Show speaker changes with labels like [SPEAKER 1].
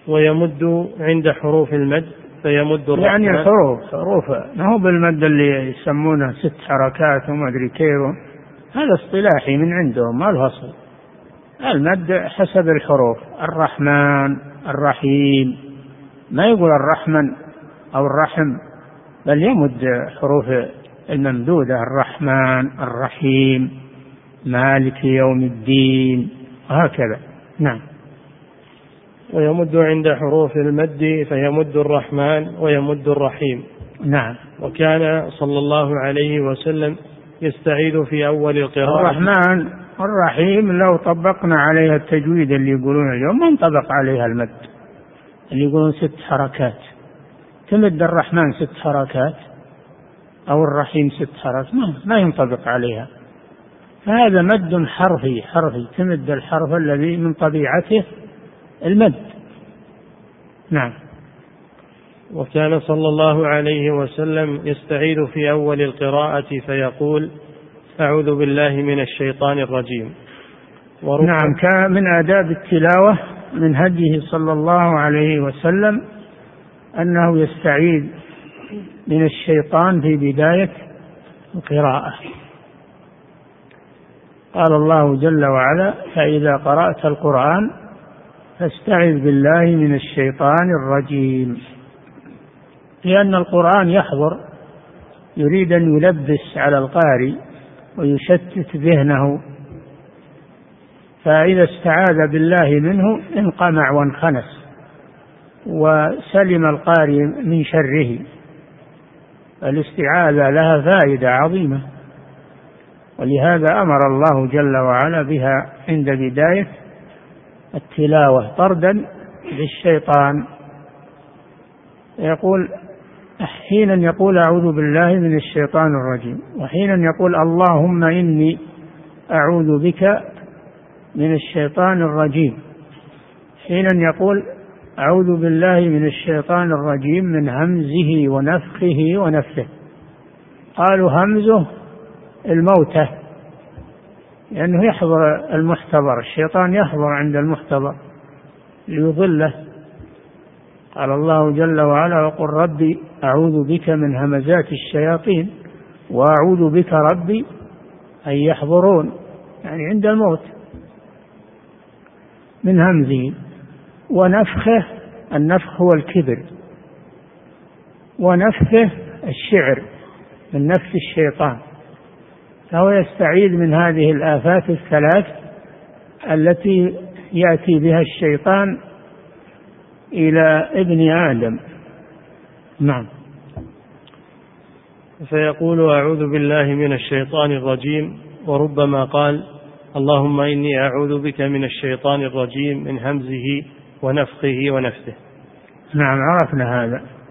[SPEAKER 1] ويمد عند حروف المد فيمد الرحمن.
[SPEAKER 2] يعني حروف ما هو بالمد اللي يسمونه 6 حركات وما أدري كيف، هذا اصطلاحي من عندهم ما له أصل. المد حسب الحروف، الرحمن الرحيم، ما يقول الرحمن أو الرحم، بل يمد حروف الممدودة، الرحمن الرحيم مالك يوم الدين وهكذا. نعم.
[SPEAKER 1] ويمد عند حروف المد فيمد الرحمن ويمد الرحيم.
[SPEAKER 2] نعم.
[SPEAKER 1] وكان صلى الله عليه وسلم يستعيذ في أول القراءة.
[SPEAKER 2] الرحمن الرحيم لو طبقنا عليها التجويد اللي يقولون اليوم ما انطبق عليها المد، اللي يقولون 6 حركات، تمد الرحمن 6 حركات أو الرحيم 6 حركات ما ينطبق عليها، فهذا مد حرفي تمد الحرف الذي من طبيعته المد. نعم.
[SPEAKER 1] وكان صلى الله عليه وسلم يستعيذ في أول القراءة فيقول أعوذ بالله من الشيطان الرجيم.
[SPEAKER 2] نعم. كان من آداب التلاوة من هديه صلى الله عليه وسلم أنه يستعيذ من الشيطان في بداية القراءة. قال الله جل وعلا فإذا قرأت القرآن فاستعذ بالله من الشيطان الرجيم، لأن القرآن يحضر يريد أن يلبس على القارئ ويشتت ذهنه، فإذا استعاذ بالله منه انقمع وانخنس وسلم القارئ من شره. الاستعاذة لها فائدة عظيمة، ولهذا أمر الله جل وعلا بها عند بداية التلاوة طردا للشيطان. يقول حينا يقول أعوذ بالله من الشيطان الرجيم، وحينا يقول اللهم إني أعوذ بك من الشيطان الرجيم، حينا يقول أعوذ بالله من الشيطان الرجيم من همزه ونفخه ونفثه. قالوا همزه الموتى لأنه يحضر المحتضر، الشيطان يحضر عند المحتضر ليضله. قال الله جل وعلا وقل ربي أعوذ بك من همزات الشياطين وأعوذ بك ربي أن يحضرون، يعني عند الموت. من همزه ونفخه، النفخ هو الكبر، ونفثه الشعر من نفس الشيطان، فهو يستعيذ من هذه الآفات الثلاث التي يأتي بها الشيطان إلى ابن آدم. نعم.
[SPEAKER 1] فيقول أعوذ بالله من الشيطان الرجيم، وربما قال اللهم إني أعوذ بك من الشيطان الرجيم من همزه ونفخه ونفثه.
[SPEAKER 2] نعم، عرفنا هذا.